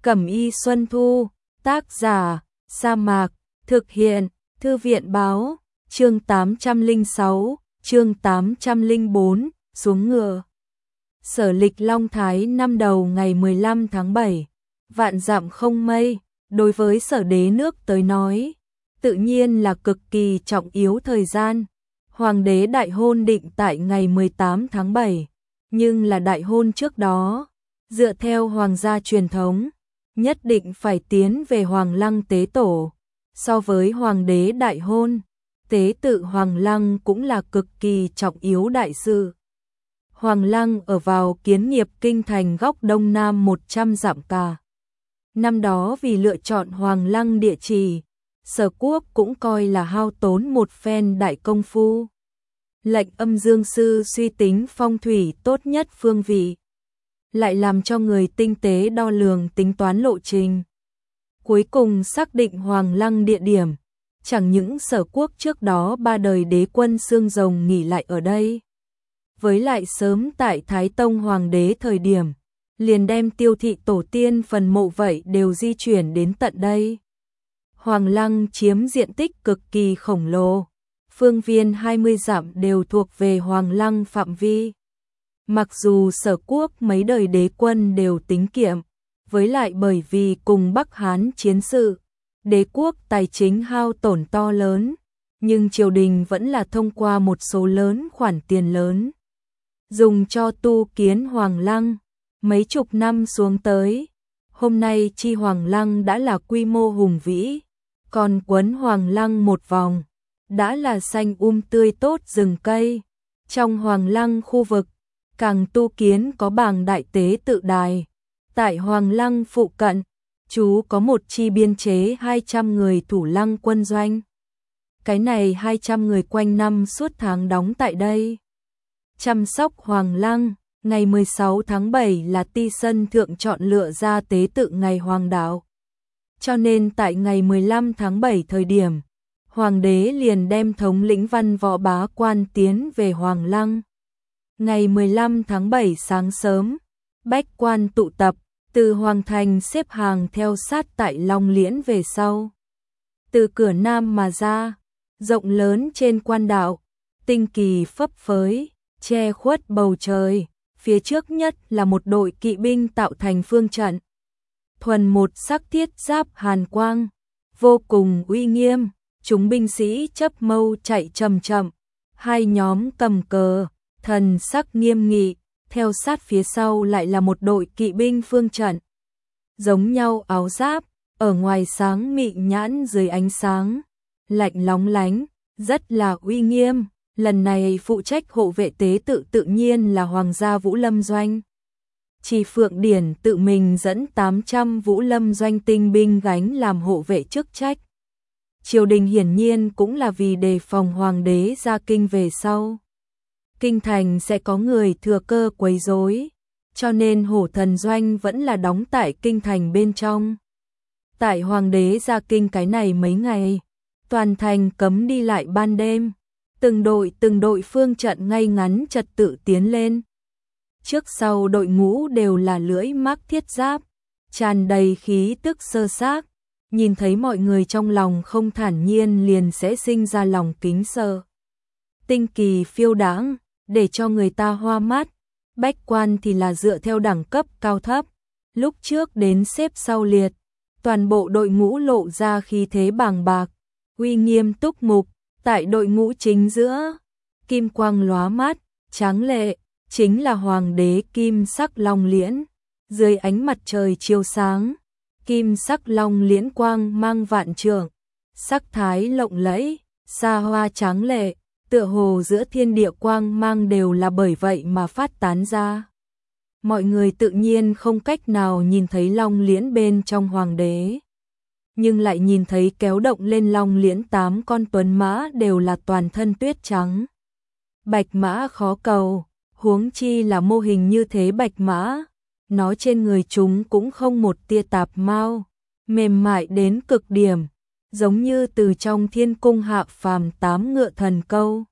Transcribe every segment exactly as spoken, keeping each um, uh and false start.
Cẩm y Xuân Thu, tác giả, Sa Mạc, thực hiện, Thư viện báo, chương tám trăm lẻ sáu, chương tám trăm lẻ bốn, xuống ngựa. Sở lịch Long Thái năm đầu ngày mười lăm tháng bảy, vạn dặm không mây, đối với sở đế nước tới nói, tự nhiên là cực kỳ trọng yếu thời gian. Hoàng đế đại hôn định tại ngày mười tám tháng bảy, nhưng là đại hôn trước đó, dựa theo hoàng gia truyền thống, nhất định phải tiến về Hoàng Lăng tế tổ. So với hoàng đế đại hôn, tế tự Hoàng Lăng cũng là cực kỳ trọng yếu đại sự. Hoàng Lăng ở vào Kiến Nghiệp kinh thành góc đông nam một trăm dặm cả. Năm đó vì lựa chọn Hoàng Lăng địa chỉ, Sở Quốc cũng coi là hao tốn một phen đại công phu. Lệnh Âm Dương sư suy tính phong thủy tốt nhất phương vị, lại làm cho người tinh tế đo lường tính toán lộ trình. Cuối cùng xác định Hoàng Lăng địa điểm, chẳng những Sở Quốc trước đó ba đời đế quân xương rồng nghỉ lại ở đây. Với lại sớm tại Thái Tông Hoàng đế thời điểm, liền đem tiêu thị tổ tiên phần mộ vậy đều di chuyển đến tận đây. Hoàng Lăng chiếm diện tích cực kỳ khổng lồ, phương viên hai mươi dặm đều thuộc về Hoàng Lăng phạm vi. Mặc dù Sở Quốc mấy đời đế quân đều tính kiệm, với lại bởi vì cùng Bắc Hán chiến sự, đế quốc tài chính hao tổn to lớn, nhưng triều đình vẫn là thông qua một số lớn khoản tiền lớn, dùng cho tu kiến Hoàng Lăng. Mấy chục năm xuống tới, hôm nay chi Hoàng Lăng đã là quy mô hùng vĩ, còn quấn Hoàng Lăng một vòng, đã là xanh um tươi tốt rừng cây. Trong Hoàng Lăng khu vực, càng tu kiến có bảng đại tế tự đài. Tại Hoàng Lăng phụ cận, chú có một chi biên chế hai trăm người thủ lăng quân doanh. Cái này hai trăm người quanh năm suốt tháng đóng tại đây, chăm sóc Hoàng Lăng. Ngày mười sáu tháng bảy là Ti Sân Thượng chọn lựa ra tế tự ngày Hoàng đạo. Cho nên tại ngày mười lăm tháng bảy thời điểm, Hoàng đế liền đem thống lĩnh văn võ bá quan tiến về Hoàng Lăng. Ngày mười lăm tháng bảy sáng sớm, bách quan tụ tập, từ Hoàng thành xếp hàng theo sát tại Long Liễn về sau. Từ cửa Nam mà ra, rộng lớn trên quan đạo, tinh kỳ phấp phới, che khuất bầu trời. Phía trước nhất là một đội kỵ binh tạo thành phương trận. Thuần một sắc thiết giáp hàn quang, vô cùng uy nghiêm, chúng binh sĩ chấp mâu chạy chậm chậm, hai nhóm cầm cờ, thần sắc nghiêm nghị, theo sát phía sau lại là một đội kỵ binh phương trận. Giống nhau áo giáp, ở ngoài sáng mị nhãn dưới ánh sáng, lạnh lóng lánh, rất là uy nghiêm. Lần này phụ trách hộ vệ tế tự tự nhiên là Hoàng gia Vũ Lâm Doanh. Chỉ Phượng Điển tự mình dẫn tám trăm Vũ Lâm Doanh tinh binh gánh làm hộ vệ chức trách. Triều đình hiển nhiên cũng là vì đề phòng Hoàng đế ra kinh về sau, kinh thành sẽ có người thừa cơ quấy rối, cho nên Hổ Thần Doanh vẫn là đóng tại kinh thành bên trong. Tại Hoàng đế ra kinh cái này mấy ngày, toàn thành cấm đi lại ban đêm. Từng đội từng đội phương trận ngay ngắn trật tự tiến lên. Trước sau đội ngũ đều là lưỡi mác thiết giáp, tràn đầy khí tức sơ xác. Nhìn thấy mọi người trong lòng không thản nhiên liền sẽ sinh ra lòng kính sợ. Tinh kỳ phiêu đãng, để cho người ta hoa mắt. Bách quan thì là dựa theo đẳng cấp cao thấp, lúc trước đến xếp sau liệt. Toàn bộ đội ngũ lộ ra khí thế bàng bạc, uy nghiêm túc mục. Tại đội ngũ chính giữa, kim quang lóa mắt, tráng lệ, chính là Hoàng đế kim sắc Long Liễn. Dưới ánh mặt trời chiếu sáng, kim sắc Long Liễn quang mang vạn trượng, sắc thái lộng lẫy, xa hoa tráng lệ, tựa hồ giữa thiên địa quang mang đều là bởi vậy mà phát tán ra. Mọi người tự nhiên không cách nào nhìn thấy Long Liễn bên trong Hoàng đế, nhưng lại nhìn thấy kéo động lên Long Liễn tám con tuấn mã đều là toàn thân tuyết trắng. Bạch mã khó cầu, huống chi là mô hình như thế bạch mã, nó trên người chúng cũng không một tia tạp mao, mềm mại đến cực điểm, giống như từ trong thiên cung hạ phàm tám ngựa thần câu.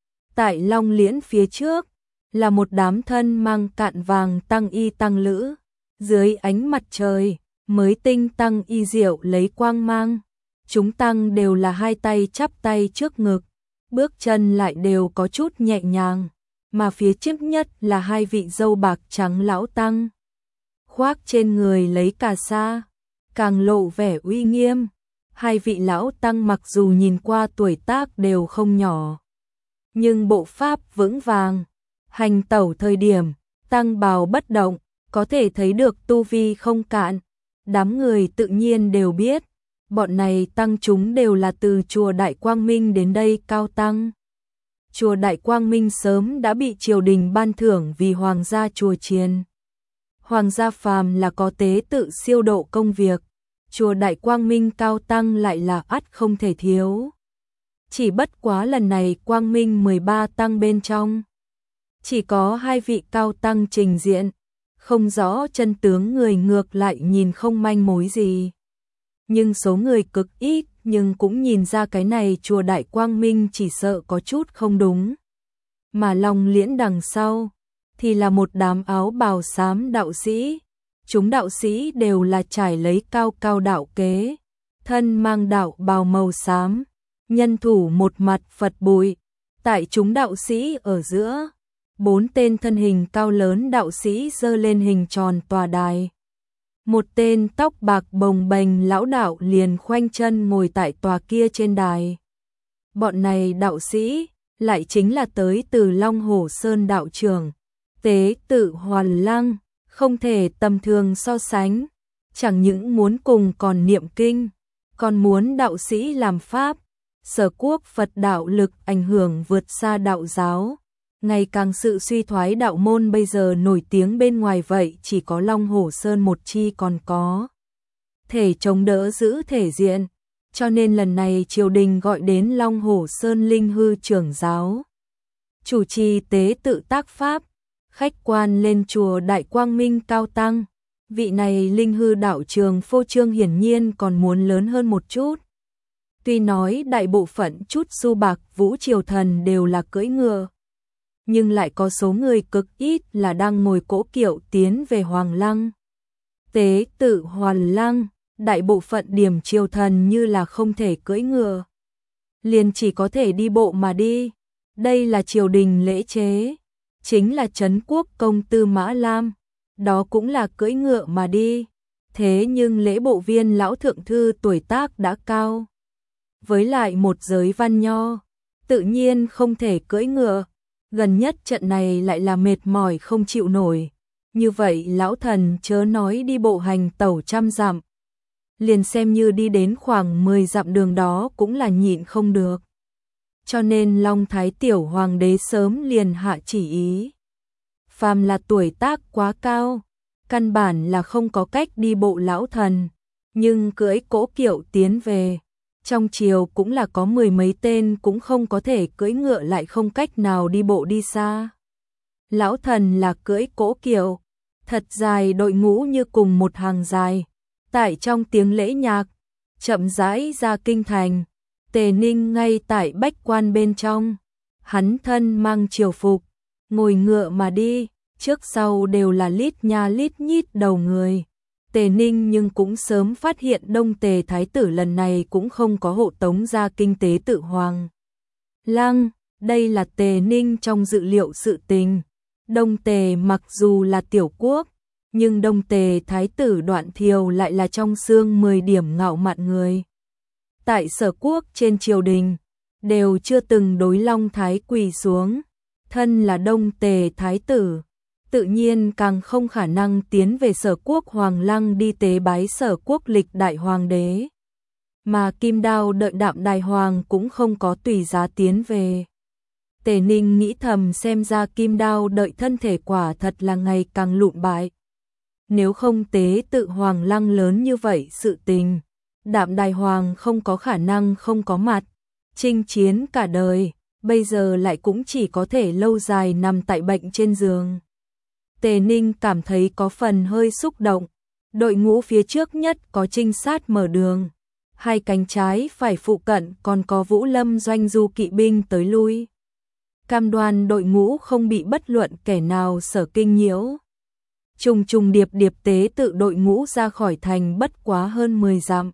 Tại Long Liễn phía trước, là một đám thân mang cạn vàng tăng y tăng lữ, dưới ánh mặt trời, mới tinh tăng y diệu lấy quang mang. Chúng tăng đều là hai tay chắp tay trước ngực, bước chân lại đều có chút nhẹ nhàng, mà phía trước nhất là hai vị râu bạc trắng lão tăng. Khoác trên người lấy cà sa, càng lộ vẻ uy nghiêm. Hai vị lão tăng mặc dù nhìn qua tuổi tác đều không nhỏ, nhưng bộ pháp vững vàng, hành tẩu thời điểm, tăng bào bất động, có thể thấy được tu vi không cạn. Đám người tự nhiên đều biết, bọn này tăng chúng đều là từ chùa Đại Quang Minh đến đây cao tăng. Chùa Đại Quang Minh sớm đã bị triều đình ban thưởng vì hoàng gia chùa chiền. Hoàng gia phàm là có tế tự siêu độ công việc, chùa Đại Quang Minh cao tăng lại là ắt không thể thiếu. Chỉ bất quá lần này Quang Minh mười ba tăng bên trong, chỉ có hai vị cao tăng trình diện, không rõ chân tướng người ngược lại nhìn không manh mối gì. Nhưng số người cực ít, nhưng cũng nhìn ra cái này chùa Đại Quang Minh chỉ sợ có chút không đúng. Mà Long Liễn đằng sau thì là một đám áo bào xám đạo sĩ. Chúng đạo sĩ đều là trải lấy cao cao đạo kế, thân mang đạo bào màu xám, nhân thủ một mặt Phật bụi. Tại chúng đạo sĩ ở giữa, bốn tên thân hình cao lớn đạo sĩ giơ lên hình tròn tòa đài. Một tên tóc bạc bồng bềnh lão đạo liền khoanh chân ngồi tại tòa kia trên đài. Bọn này đạo sĩ lại chính là tới từ Long Hổ Sơn đạo trưởng, tế tự Hoàn Lăng, không thể tầm thường so sánh. Chẳng những muốn cùng còn niệm kinh, còn muốn đạo sĩ làm pháp. Sở quốc Phật đạo lực ảnh hưởng vượt xa đạo giáo, ngày càng sự suy thoái đạo môn bây giờ nổi tiếng bên ngoài vậy chỉ có Long Hổ Sơn một chi còn có thể chống đỡ giữ thể diện, cho nên lần này triều đình gọi đến Long Hổ Sơn Linh Hư trưởng giáo chủ trì tế tự tác pháp, khách quan lên chùa Đại Quang Minh cao tăng. Vị này Linh Hư đạo trường phô trương hiển nhiên còn muốn lớn hơn một chút. Tuy nói đại bộ phận chút su bạc vũ triều thần đều là cưỡi ngựa, nhưng lại có số người cực ít là đang ngồi cỗ kiệu tiến về Hoàng Lăng. Tế tự Hoàn Lăng, đại bộ phận điểm triều thần như là không thể cưỡi ngựa, liền chỉ có thể đi bộ mà đi. Đây là triều đình lễ chế, chính là trấn quốc công Tư Mã Lam, đó cũng là cưỡi ngựa mà đi. Thế nhưng lễ bộ viên lão thượng thư tuổi tác đã cao, với lại một giới văn nho, tự nhiên không thể cưỡi ngựa. Gần nhất trận này lại là mệt mỏi không chịu nổi. Như vậy lão thần chớ nói đi bộ hành tẩu trăm dặm, liền xem như đi đến khoảng mười dặm đường đó cũng là nhịn không được. Cho nên Long Thái Tiểu Hoàng đế sớm liền hạ chỉ ý. Phàm là tuổi tác quá cao, căn bản là không có cách đi bộ lão thần, nhưng cưỡi cỗ kiệu tiến về. Trong triều cũng là có mười mấy tên cũng không có thể cưỡi ngựa lại không cách nào đi bộ đi xa. Lão thần là cưỡi cỗ kiệu, thật dài đội ngũ như cùng một hàng dài. Tại trong tiếng lễ nhạc, chậm rãi ra kinh thành. Tề Ninh ngay tại bách quan bên trong, hắn thân mang triều phục, ngồi ngựa mà đi, trước sau đều là lít nha lít nhít đầu người. Tề Ninh nhưng cũng sớm phát hiện Đông Tề Thái tử lần này cũng không có hộ tống ra kinh tế tự Hoàng Lăng, đây là Tề Ninh trong dự liệu sự tình. Đông Tề mặc dù là tiểu quốc, nhưng Đông Tề Thái tử Đoạn Thiều lại là trong xương mười điểm ngạo mạn người. Tại Sở quốc trên triều đình, đều chưa từng đối Long Thái quỳ xuống, thân là Đông Tề Thái tử, tự nhiên càng không khả năng tiến về Sở quốc Hoàng Lăng đi tế bái Sở quốc lịch đại hoàng đế. Mà Kim Đao đợi Đạm Đài Hoàng cũng không có tùy giá tiến về. Tề Ninh nghĩ thầm xem ra Kim Đao đợi thân thể quả thật là ngày càng lụn bại. Nếu không tế tự Hoàng Lăng lớn như vậy sự tình, Đạm Đài Hoàng không có khả năng không có mặt, chinh chiến cả đời, bây giờ lại cũng chỉ có thể lâu dài nằm tại bệnh trên giường. Tề Ninh cảm thấy có phần hơi xúc động, đội ngũ phía trước nhất có trinh sát mở đường, hai cánh trái phải phụ cận còn có Vũ Lâm doanh du kỵ binh tới lui. Cam đoan đội ngũ không bị bất luận kẻ nào sở kinh nhiễu. trùng trùng điệp điệp tế tự đội ngũ ra khỏi thành bất quá hơn mười dặm.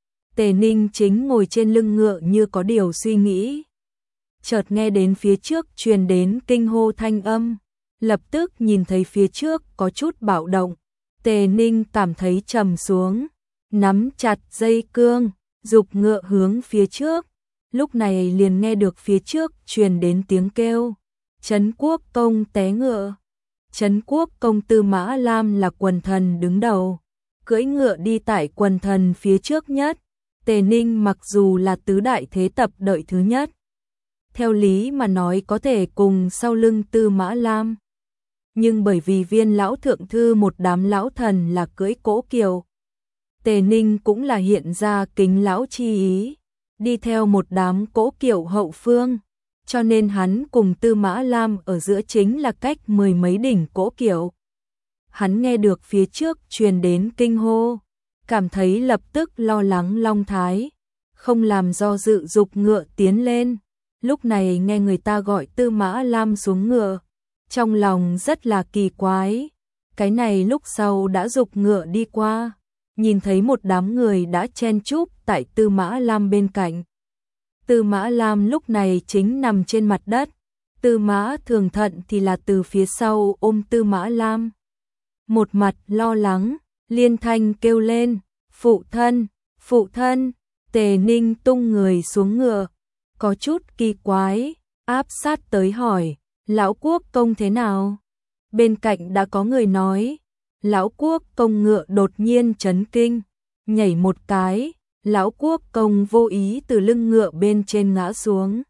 Tề Ninh chính ngồi trên lưng ngựa như có điều suy nghĩ. Chợt nghe đến phía trước truyền đến kinh hô thanh âm, lập tức nhìn thấy phía trước có chút bạo động. Tề Ninh cảm thấy trầm xuống, nắm chặt dây cương, giục ngựa hướng phía trước. Lúc này liền nghe được phía trước truyền đến tiếng kêu, Trấn Quốc công té ngựa. Trấn Quốc công Tư Mã Lam là quần thần đứng đầu, cưỡi ngựa đi tại quần thần phía trước nhất. Tề Ninh mặc dù là tứ đại thế tập đợi thứ nhất, theo lý mà nói có thể cùng sau lưng Tư Mã Lam. Nhưng bởi vì Viên lão thượng thư một đám lão thần là cưỡi cỗ kiệu, Tề Ninh cũng là hiện ra kính lão chi ý, đi theo một đám cỗ kiệu hậu phương, cho nên hắn cùng Tư Mã Lam ở giữa chính là cách mười mấy đỉnh cỗ kiệu. Hắn nghe được phía trước truyền đến kinh hô, cảm thấy lập tức lo lắng long thái, không làm do dự dục ngựa tiến lên. Lúc này nghe người ta gọi Tư Mã Lam xuống ngựa, trong lòng rất là kỳ quái. Cái này lúc sau đã dục ngựa đi qua, nhìn thấy một đám người đã chen chúc tại Tư Mã Lam bên cạnh. Tư Mã Lam lúc này chính nằm trên mặt đất, Tư Mã Thường Thận thì là từ phía sau ôm Tư Mã Lam. Một mặt lo lắng, liên thanh kêu lên, phụ thân, phụ thân. Tề Ninh tung người xuống ngựa, có chút kỳ quái, áp sát tới hỏi, lão quốc công thế nào? Bên cạnh đã có người nói, lão quốc công ngựa đột nhiên chấn kinh, nhảy một cái, lão quốc công vô ý từ lưng ngựa bên trên ngã xuống.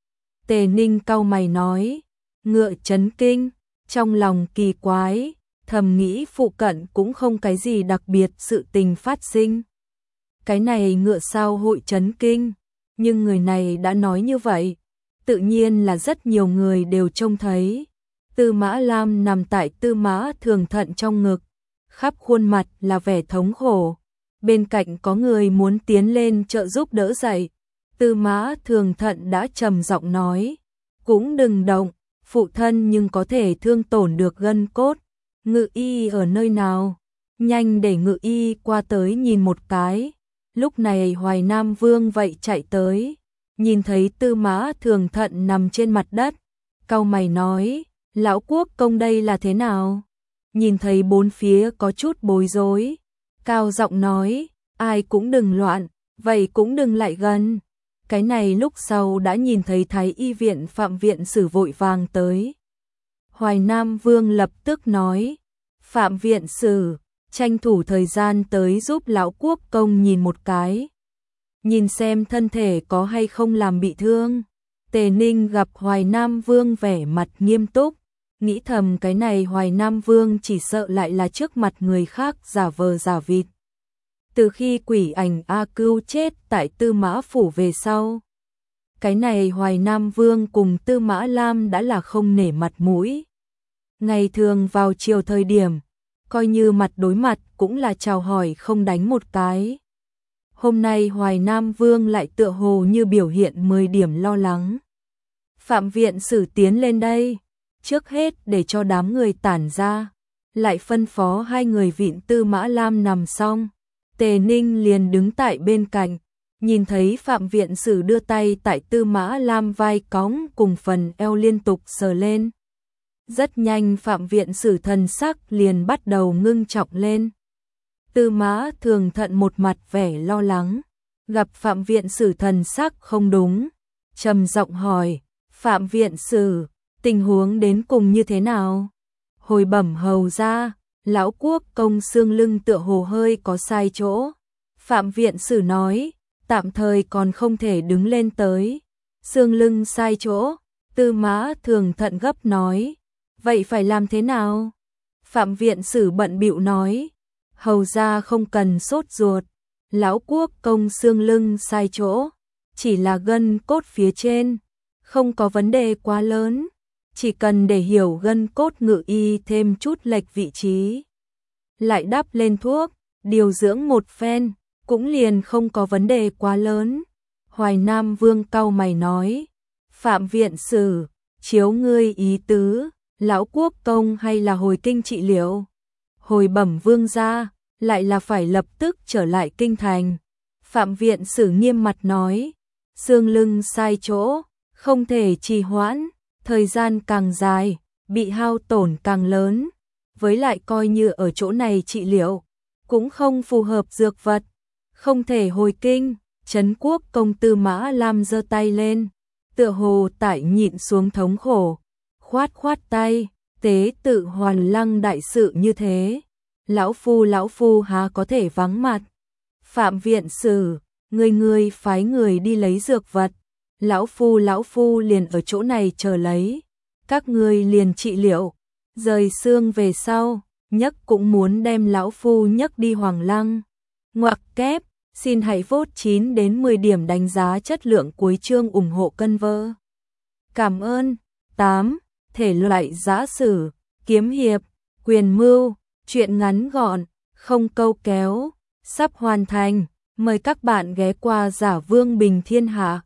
Tề Ninh cau mày nói, ngựa chấn kinh, trong lòng kỳ quái, thầm nghĩ phụ cận cũng không cái gì đặc biệt sự tình phát sinh. Cái này ngựa sao hội chấn kinh, nhưng người này đã nói như vậy, tự nhiên là rất nhiều người đều trông thấy. Tư Mã Lam nằm tại Tư Mã Thường Thận trong ngực, khắp khuôn mặt là vẻ thống khổ. Bên cạnh có người muốn tiến lên trợ giúp đỡ dậy. Tư Mã Thường Thận đã trầm giọng nói, cũng đừng động, phụ thân nhưng có thể thương tổn được gân cốt. Ngự y ở nơi nào? Nhanh để ngự y qua tới nhìn một cái. Lúc này Hoài Nam Vương vậy chạy tới, nhìn thấy Tư Mã Thường Thận nằm trên mặt đất, cau mày nói, lão quốc công đây là thế nào? Nhìn thấy bốn phía có chút bối rối, cao giọng nói, ai cũng đừng loạn, vậy cũng đừng lại gần. Cái này lúc sau đã nhìn thấy Thái y viện Phạm viện sử vội vàng tới. Hoài Nam Vương lập tức nói, Phạm viện sử, tranh thủ thời gian tới giúp lão quốc công nhìn một cái, nhìn xem thân thể có hay không làm bị thương. Tề Ninh gặp Hoài Nam Vương vẻ mặt nghiêm túc, nghĩ thầm cái này Hoài Nam Vương chỉ sợ lại là trước mặt người khác giả vờ giả vịt. Từ khi quỷ ảnh A Cưu chết tại Tư Mã Phủ về sau, cái này Hoài Nam Vương cùng Tư Mã Lam đã là không nể mặt mũi. Ngày thường vào chiều thời điểm, coi như mặt đối mặt cũng là chào hỏi không đánh một cái. Hôm nay Hoài Nam Vương lại tựa hồ như biểu hiện mười điểm lo lắng. Phạm viện sử tiến lên đây, trước hết để cho đám người tản ra, lại phân phó hai người vịn Tư Mã Lam nằm xong. Tề Ninh liền đứng tại bên cạnh, nhìn thấy Phạm viện sử đưa tay tại Tư Mã Lam vai cõng cùng phần eo liên tục sờ lên. Rất nhanh Phạm viện sử thần sắc liền bắt đầu ngưng trọng lên. Tư Mã Thường Thận một mặt vẻ lo lắng, gặp Phạm viện sử thần sắc không đúng, trầm giọng hỏi, Phạm viện sử, tình huống đến cùng như thế nào? Hồi bẩm hầu ra, lão quốc công xương lưng tựa hồ hơi có sai chỗ. Phạm viện sử nói, tạm thời còn không thể đứng lên tới. Xương lưng sai chỗ, Tư Mã Thường Thận gấp nói, vậy phải làm thế nào? Phạm viện sử bận bịu nói, hầu ra không cần sốt ruột, lão quốc công xương lưng sai chỗ, chỉ là gân cốt phía trên, không có vấn đề quá lớn, chỉ cần để hiểu gân cốt ngự y thêm chút lệch vị trí, lại đắp lên thuốc, điều dưỡng một phen, cũng liền không có vấn đề quá lớn. Hoài Nam Vương cau mày nói, Phạm viện sử, chiếu ngươi ý tứ, lão quốc công hay là hồi kinh trị liệu? hồi bẩm vương gia, lại là phải lập tức trở lại kinh thành. Phạm viện sử nghiêm mặt nói, xương lưng sai chỗ, không thể trì hoãn, thời gian càng dài, bị hao tổn càng lớn, với lại coi như ở chỗ này trị liệu, cũng không phù hợp dược vật, không thể hồi kinh. Trấn quốc công Tư Mã Lam giơ tay lên, tựa hồ tại nhịn xuống thống khổ, khoát khoát tay, tế tự Hoàn Lăng đại sự như thế, lão phu lão phu há có thể vắng mặt. Phạm viện sử, người người phái người đi lấy dược vật, lão phu lão phu liền ở chỗ này chờ lấy, các ngươi liền trị liệu, rời xương về sau, nhấc cũng muốn đem lão phu nhấc đi Hoàng Lăng. Ngoặc kép, xin hãy vote chín đến mười điểm đánh giá chất lượng cuối chương ủng hộ cân vơ. Cảm ơn. tám. Thể loại giã sử, kiếm hiệp, quyền mưu, truyện ngắn gọn, không câu kéo, sắp hoàn thành. Mời các bạn ghé qua Giả Vương Bình Thiên Hạ.